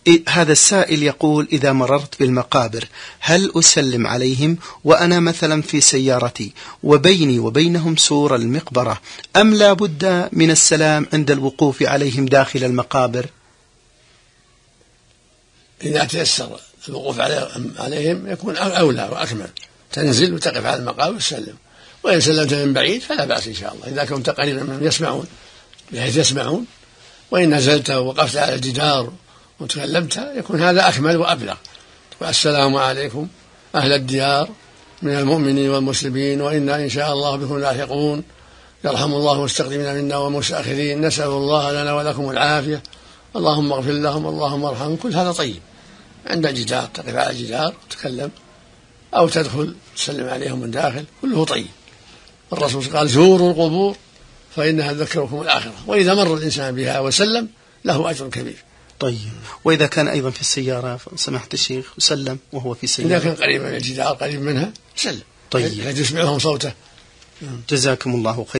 هذا السائل يقول: إذا مررت بالمقابر هل أسلم عليهم وأنا مثلا في سيارتي وبيني وبينهم سور المقبرة، أم لا بد من السلام عند الوقوف عليهم داخل المقابر؟ إذا تيسر الوقوف عليهم يكون أولى وأكمل، تنزل وتقف على المقابر وتسلم، وإن سلمت من بعيد فلا بأس إن شاء الله، إذا كنت قريبا منهم يسمعون بحيث يسمعون، وإن نزلت ووقفت على الجدار وتكلمت يكون هذا أكمل وأبلغ. والسلام عليكم أهل الديار من المؤمنين والمسلمين، وإنا إن شاء الله بكم لاحقون، يرحم الله المستقدمين منا والمستأخرين، نسأل الله لنا ولكم العافية، اللهم اغفر لهم اللهم ارحمهم. كل هذا طيب عند الجدار، تقف على الجدار وتكلم، أو تدخل تسلم عليهم من داخل، كله طيب. الرسول قال: زوروا القبور فإنها تذكركم الآخرة، وإذا مر الإنسان بها وسلم له أجر كبير. طيب، وإذا كان أيضا في السيارة سمحت الشيخ وسلم وهو في السيارة؟ إذا كان قريب من الجدار قريب منها سلم، طيب، تسمعهم صوته. جزاكم الله خير.